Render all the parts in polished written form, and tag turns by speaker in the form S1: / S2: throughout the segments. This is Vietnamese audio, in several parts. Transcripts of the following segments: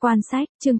S1: Quan sách, chương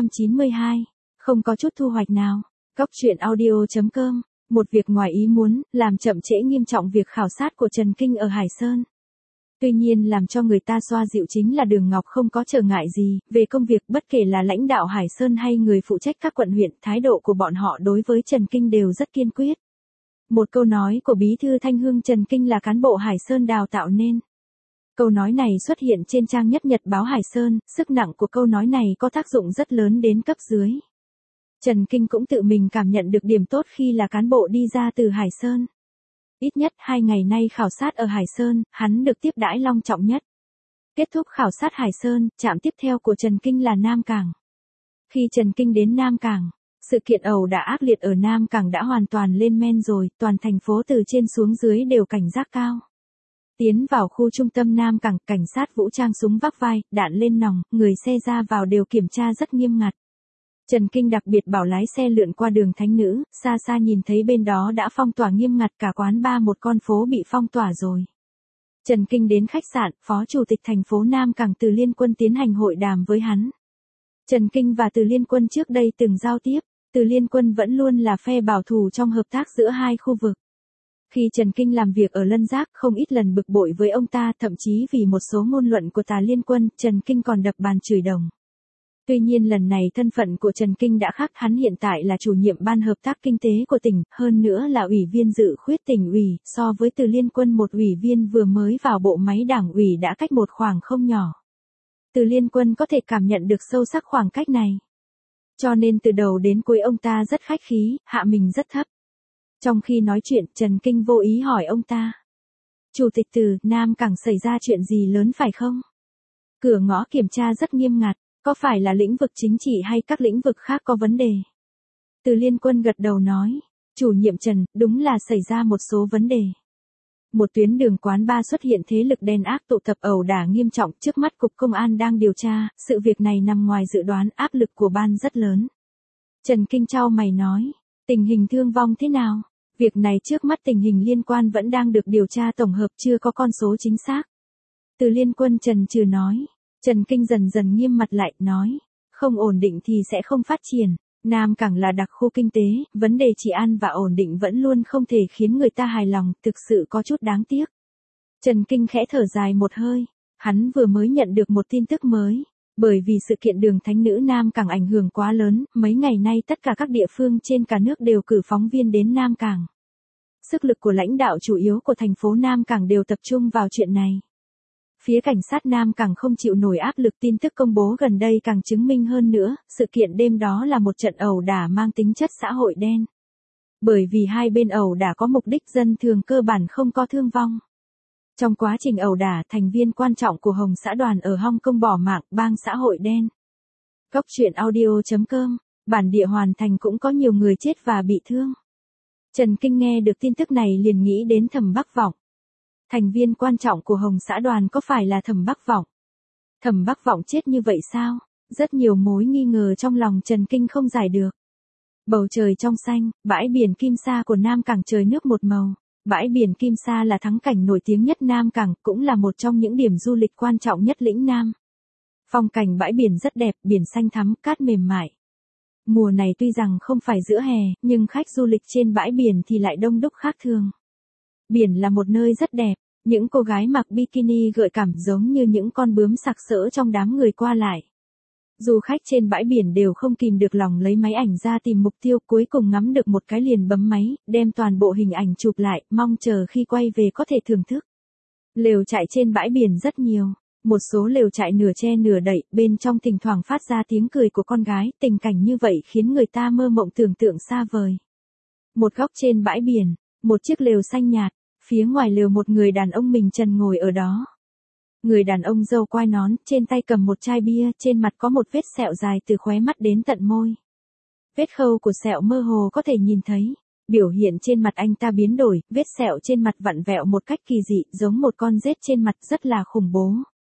S1: 892. Không có chút thu hoạch nào. Góc truyện audio.com. Một việc ngoài ý muốn, làm chậm trễ nghiêm trọng việc khảo sát của Trần Kinh ở Hải Sơn. Tuy nhiên làm cho người ta xoa dịu chính là Đường Ngọc không có trở ngại gì, về công việc bất kể là lãnh đạo Hải Sơn hay người phụ trách các quận huyện, thái độ của bọn họ đối với Trần Kinh đều rất kiên quyết. Một câu nói của Bí thư Thanh Hương Trần Kinh là cán bộ Hải Sơn đào tạo nên. Câu nói này xuất hiện trên trang nhất nhật báo Hải Sơn, sức nặng của câu nói này có tác dụng rất lớn đến cấp dưới. Trần Kinh cũng tự mình cảm nhận được điểm tốt khi là cán bộ đi ra từ Hải Sơn. Ít nhất 2 ngày nay khảo sát ở Hải Sơn, hắn được tiếp đãi long trọng nhất. Kết thúc khảo sát Hải Sơn, trạm tiếp theo của Trần Kinh là Nam Cảng. Khi Trần Kinh đến Nam Cảng, sự kiện ẩu đả ác liệt ở Nam Cảng đã hoàn toàn lên men rồi, toàn thành phố từ trên xuống dưới đều cảnh giác cao. Tiến vào khu trung tâm Nam Cảng, cảnh sát vũ trang súng vác vai, đạn lên nòng, người xe ra vào đều kiểm tra rất nghiêm ngặt. Trần Kinh đặc biệt bảo lái xe lượn qua đường Thánh Nữ, xa xa nhìn thấy bên đó đã phong tỏa nghiêm ngặt, cả quán bar một con phố bị phong tỏa rồi. Trần Kinh đến khách sạn, Phó Chủ tịch thành phố Nam Cảng Từ Liên Quân tiến hành hội đàm với hắn. Trần Kinh và Từ Liên Quân trước đây từng giao tiếp, Từ Liên Quân vẫn luôn là phe bảo thủ trong hợp tác giữa hai khu vực. Khi Trần Kinh làm việc ở Lân Giác không ít lần bực bội với ông ta, thậm chí vì một số ngôn luận của Tà Liên Quân, Trần Kinh còn đập bàn chửi đồng. Tuy nhiên lần này thân phận của Trần Kinh đã khác, hắn hiện tại là chủ nhiệm ban hợp tác kinh tế của tỉnh, hơn nữa là ủy viên dự khuyết tỉnh ủy, so với Từ Liên Quân một ủy viên vừa mới vào bộ máy đảng ủy đã cách một khoảng không nhỏ. Từ Liên Quân có thể cảm nhận được sâu sắc khoảng cách này. Cho nên từ đầu đến cuối ông ta rất khách khí, hạ mình rất thấp. Trong khi nói chuyện, Trần Kinh vô ý hỏi ông ta. Chủ tịch Từ, Nam Cảng xảy ra chuyện gì lớn phải không? Cửa ngõ kiểm tra rất nghiêm ngặt, có phải là lĩnh vực chính trị hay các lĩnh vực khác có vấn đề? Từ Liên Quân gật đầu nói. Chủ nhiệm Trần, đúng là xảy ra một số vấn đề. Một tuyến đường quán bar xuất hiện thế lực đen ác tụ tập ẩu đả nghiêm trọng, trước mắt Cục Công an đang điều tra, sự việc này nằm ngoài dự đoán, áp lực của ban rất lớn. Trần Kinh chau mày nói. Tình hình thương vong thế nào? Việc này trước mắt tình hình liên quan vẫn đang được điều tra tổng hợp, chưa có con số chính xác. Từ Liên Quân trần trừ nói. Trần Kinh dần dần nghiêm mặt lại, nói. Không ổn định thì sẽ không phát triển. Nam Cảng là đặc khu kinh tế, vấn đề trị an và ổn định vẫn luôn không thể khiến người ta hài lòng, thực sự có chút đáng tiếc. Trần Kinh khẽ thở dài một hơi. Hắn vừa mới nhận được một tin tức mới. Bởi vì sự kiện đường Thánh Nữ Nam Cảng ảnh hưởng quá lớn, mấy ngày nay tất cả các địa phương trên cả nước đều cử phóng viên đến Nam Cảng. Sức lực của lãnh đạo chủ yếu của thành phố Nam Cảng đều tập trung vào chuyện này. Phía cảnh sát Nam Cảng không chịu nổi áp lực, tin tức công bố gần đây càng chứng minh hơn nữa, sự kiện đêm đó là một trận ẩu đả mang tính chất xã hội đen. Bởi vì hai bên ẩu đả có mục đích, dân thường cơ bản không có thương vong. Trong quá trình ẩu đả, thành viên quan trọng của Hồng xã đoàn ở Hong Kong bỏ mạng, bang xã hội đen. Góc truyện audio.com, bản địa Hoàn Thành cũng có nhiều người chết và bị thương. Trần Kinh nghe được tin tức này liền nghĩ đến Thẩm Bắc Vọng. Thành viên quan trọng của Hồng xã đoàn có phải là Thẩm Bắc Vọng? Thẩm Bắc Vọng chết như vậy sao? Rất nhiều mối nghi ngờ trong lòng Trần Kinh không giải được. Bầu trời trong xanh, bãi biển Kim Sa của Nam Cảng trời nước một màu. Bãi biển Kim Sa là thắng cảnh nổi tiếng nhất Nam Cảng, cũng là một trong những điểm du lịch quan trọng nhất lĩnh Nam. Phong cảnh bãi biển rất đẹp, biển xanh thắm, cát mềm mại. Mùa này tuy rằng không phải giữa hè, nhưng khách du lịch trên bãi biển thì lại đông đúc khác thường. Biển là một nơi rất đẹp, những cô gái mặc bikini gợi cảm giống như những con bướm sặc sỡ trong đám người qua lại. Du khách trên bãi biển đều không kìm được lòng lấy máy ảnh ra tìm mục tiêu, cuối cùng ngắm được một cái liền bấm máy, đem toàn bộ hình ảnh chụp lại, mong chờ khi quay về có thể thưởng thức. Lều trại trên bãi biển rất nhiều, một số lều trại nửa che nửa đậy, bên trong thỉnh thoảng phát ra tiếng cười của con gái, tình cảnh như vậy khiến người ta mơ mộng tưởng tượng xa vời. Một góc trên bãi biển, một chiếc lều xanh nhạt, phía ngoài lều một người đàn ông mình trần ngồi ở đó. Người đàn ông râu quai nón, trên tay cầm một chai bia, trên mặt có một vết sẹo dài từ khóe mắt đến tận môi. Vết khâu của sẹo mơ hồ có thể nhìn thấy. Biểu hiện trên mặt anh ta biến đổi, vết sẹo trên mặt vặn vẹo một cách kỳ dị, giống một con rết trên mặt, rất là khủng bố.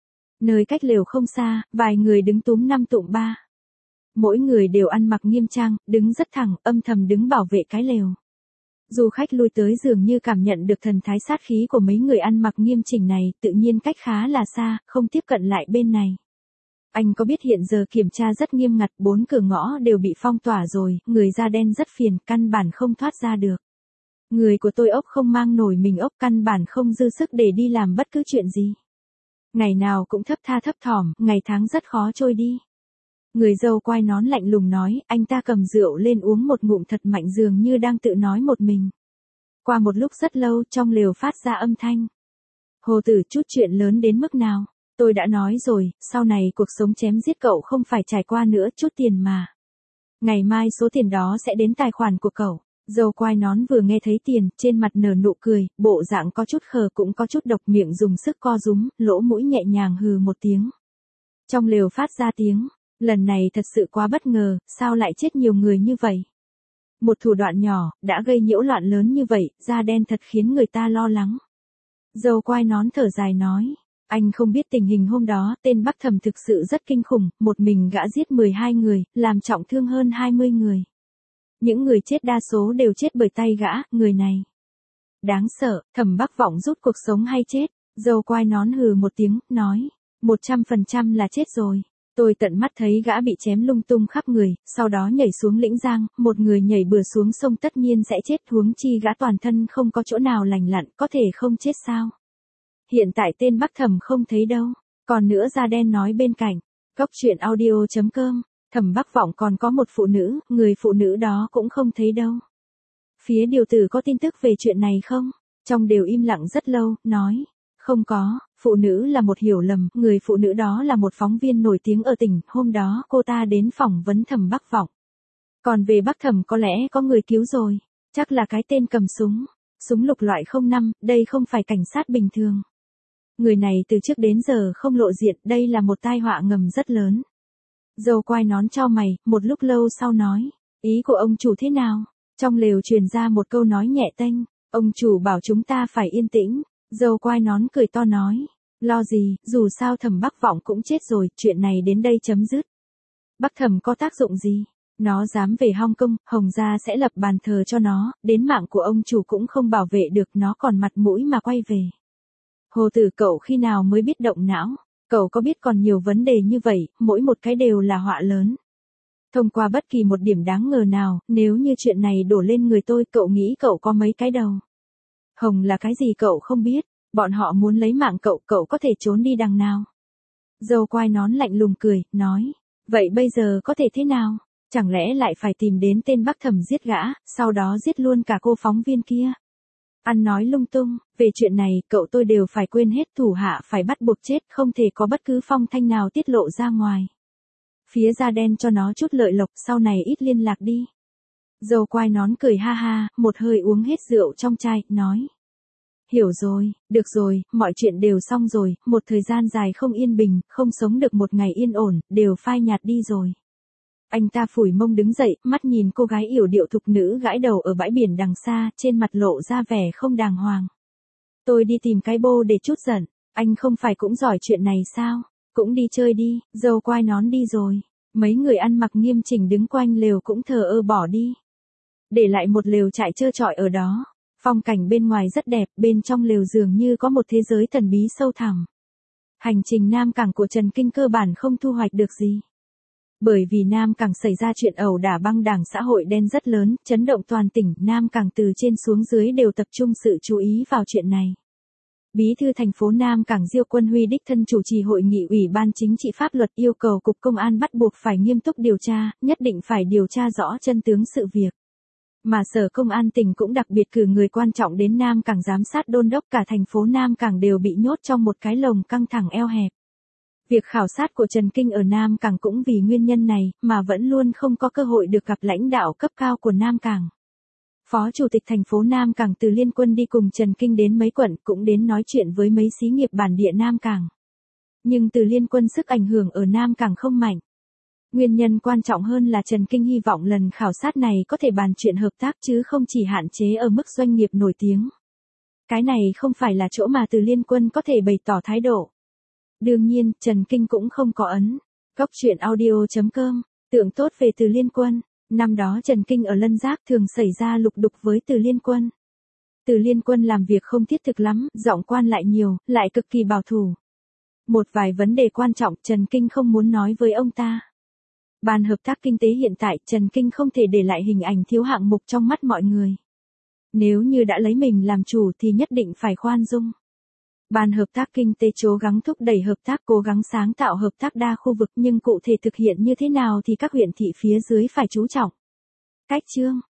S1: Nơi cách lều không xa, vài người đứng túm năm tụm ba. Mỗi người đều ăn mặc nghiêm trang, đứng rất thẳng, âm thầm đứng bảo vệ cái lều. Du khách lui tới dường như cảm nhận được thần thái sát khí của mấy người ăn mặc nghiêm chỉnh này, tự nhiên cách khá là xa, không tiếp cận lại bên này. Anh có biết hiện giờ kiểm tra rất nghiêm ngặt, 4 cửa ngõ đều bị phong tỏa rồi, người da đen rất phiền, căn bản không thoát ra được. Người của tôi ốc không mang nổi mình ốc, căn bản không dư sức để đi làm bất cứ chuyện gì. Ngày nào cũng thấp tha thấp thỏm, ngày tháng rất khó trôi đi. Người dâu quai nón lạnh lùng nói, anh ta cầm rượu lên uống một ngụm thật mạnh dường như đang tự nói một mình. Qua một lúc rất lâu trong lều phát ra âm thanh. Hồ Tử, chút chuyện lớn đến mức nào? Tôi đã nói rồi, sau này cuộc sống chém giết cậu không phải trải qua nữa, chút tiền mà. Ngày mai số tiền đó sẽ đến tài khoản của cậu. Dâu quai nón vừa nghe thấy tiền, trên mặt nở nụ cười, bộ dạng có chút khờ cũng có chút độc, miệng dùng sức co rúm, lỗ mũi nhẹ nhàng hừ một tiếng. Trong lều phát ra tiếng, lần này thật sự quá bất ngờ, sao lại chết nhiều người như vậy? Một thủ đoạn nhỏ, đã gây nhiễu loạn lớn như vậy, da đen thật khiến người ta lo lắng. Dâu quai nón thở dài nói, anh không biết tình hình hôm đó, tên Bắc Thầm thực sự rất kinh khủng, một mình gã giết 12 người, làm trọng thương hơn 20 người. Những người chết đa số đều chết bởi tay gã, người này. Đáng sợ, Thẩm Bắc Vọng rút cuộc sống hay chết? Dâu quai nón hừ một tiếng, nói, 100% là chết rồi. Tôi tận mắt thấy gã bị chém lung tung khắp người, sau đó nhảy xuống lĩnh giang, một người nhảy bừa xuống sông tất nhiên sẽ chết, huống chi gã toàn thân không có chỗ nào lành lặn, có thể không chết sao? Hiện tại tên Bắc Thầm không thấy đâu. Còn nữa, da đen nói bên cạnh. Cốc truyện audio.com. Thẩm Bắc Vọng còn có một phụ nữ, người phụ nữ đó cũng không thấy đâu. Phía điều tử có tin tức về chuyện này không? Trong đều im lặng rất lâu, nói. Không có, phụ nữ là một hiểu lầm, người phụ nữ đó là một phóng viên nổi tiếng ở tỉnh, hôm đó cô ta đến phỏng vấn Thẩm Bắc Vọng. Còn về Bắc Thầm có lẽ có người cứu rồi, chắc là cái tên cầm súng. Súng lục loại 05, đây không phải cảnh sát bình thường. Người này từ trước đến giờ không lộ diện, đây là một tai họa ngầm rất lớn. Dâu quai nón chau mày, một lúc lâu sau nói, ý của ông chủ thế nào? Trong lều truyền ra một câu nói nhẹ tênh, ông chủ bảo chúng ta phải yên tĩnh. Dâu quai nón cười to nói, lo gì, dù sao Thẩm Bắc Vọng cũng chết rồi, chuyện này đến đây chấm dứt. Bắc Thầm có tác dụng gì? Nó dám về Hong Kong, Hồng Gia sẽ lập bàn thờ cho nó, đến mạng của ông chủ cũng không bảo vệ được, nó còn mặt mũi mà quay về. Hồ Tử, cậu khi nào mới biết động não? Cậu có biết còn nhiều vấn đề như vậy, mỗi một cái đều là họa lớn. Thông qua bất kỳ một điểm đáng ngờ nào, nếu như chuyện này đổ lên người tôi, cậu nghĩ cậu có mấy cái đầu? Hồng là cái gì cậu không biết, bọn họ muốn lấy mạng cậu, cậu có thể trốn đi đằng nào? Dâu quai nón lạnh lùng cười, nói, vậy bây giờ có thể thế nào? Chẳng lẽ lại phải tìm đến tên Bắc Thầm giết gã, sau đó giết luôn cả cô phóng viên kia? Ăn nói lung tung, về chuyện này, cậu tôi đều phải quên hết, thủ hạ phải bắt buộc chết, không thể có bất cứ phong thanh nào tiết lộ ra ngoài. Phía da đen cho nó chút lợi lộc, sau này ít liên lạc đi. Dâu quai nón cười ha ha, một hơi uống hết rượu trong chai, nói. Hiểu rồi, được rồi, mọi chuyện đều xong rồi, một thời gian dài không yên bình, không sống được một ngày yên ổn, đều phai nhạt đi rồi. Anh ta phủi mông đứng dậy, mắt nhìn cô gái yểu điệu thục nữ gãi đầu ở bãi biển đằng xa, trên mặt lộ ra vẻ không đàng hoàng. Tôi đi tìm cái bô để chút giận, anh không phải cũng giỏi chuyện này sao? Cũng đi chơi đi, dâu quai nón đi rồi. Mấy người ăn mặc nghiêm chỉnh đứng quanh lều cũng thờ ơ bỏ đi. Để lại một lều trại trơ trọi ở đó. Phong cảnh bên ngoài rất đẹp, bên trong lều dường như có một thế giới thần bí sâu thẳm. Hành trình Nam Cảng của Trần Kinh cơ bản không thu hoạch được gì. Bởi vì Nam Cảng xảy ra chuyện ẩu đả băng đảng xã hội đen rất lớn, chấn động toàn tỉnh, Nam Cảng từ trên xuống dưới đều tập trung sự chú ý vào chuyện này. Bí thư thành phố Nam Cảng Diêu Quân Huy đích thân chủ trì hội nghị Ủy ban Chính trị Pháp luật, yêu cầu Cục Công an bắt buộc phải nghiêm túc điều tra, nhất định phải điều tra rõ chân tướng sự việc. Mà Sở Công an tỉnh cũng đặc biệt cử người quan trọng đến Nam Cảng giám sát đôn đốc, cả thành phố Nam Cảng đều bị nhốt trong một cái lồng căng thẳng eo hẹp. Việc khảo sát của Trần Kinh ở Nam Cảng cũng vì nguyên nhân này, mà vẫn luôn không có cơ hội được gặp lãnh đạo cấp cao của Nam Cảng. Phó Chủ tịch thành phố Nam Cảng Từ Liên Quân đi cùng Trần Kinh đến mấy quận, cũng đến nói chuyện với mấy xí nghiệp bản địa Nam Cảng. Nhưng Từ Liên Quân sức ảnh hưởng ở Nam Cảng không mạnh. Nguyên nhân quan trọng hơn là Trần Kinh hy vọng lần khảo sát này có thể bàn chuyện hợp tác chứ không chỉ hạn chế ở mức doanh nghiệp nổi tiếng. Cái này không phải là chỗ mà Từ Liên Quân có thể bày tỏ thái độ. Đương nhiên, Trần Kinh cũng không có ấn. Cốc truyện audio.com, tượng tốt về Từ Liên Quân. Năm đó Trần Kinh ở Lân Giác thường xảy ra lục đục với Từ Liên Quân. Từ Liên Quân làm việc không thiết thực lắm, giọng quan lại nhiều, lại cực kỳ bảo thủ. Một vài vấn đề quan trọng Trần Kinh không muốn nói với ông ta. Ban hợp tác kinh tế hiện tại Trần Kinh không thể để lại hình ảnh thiếu hạng mục trong mắt mọi người. Nếu như đã lấy mình làm chủ thì nhất định phải khoan dung. Ban hợp tác kinh tế cố gắng thúc đẩy hợp tác, cố gắng sáng tạo hợp tác đa khu vực, nhưng cụ thể thực hiện như thế nào thì các huyện thị phía dưới phải chú trọng. Cách chương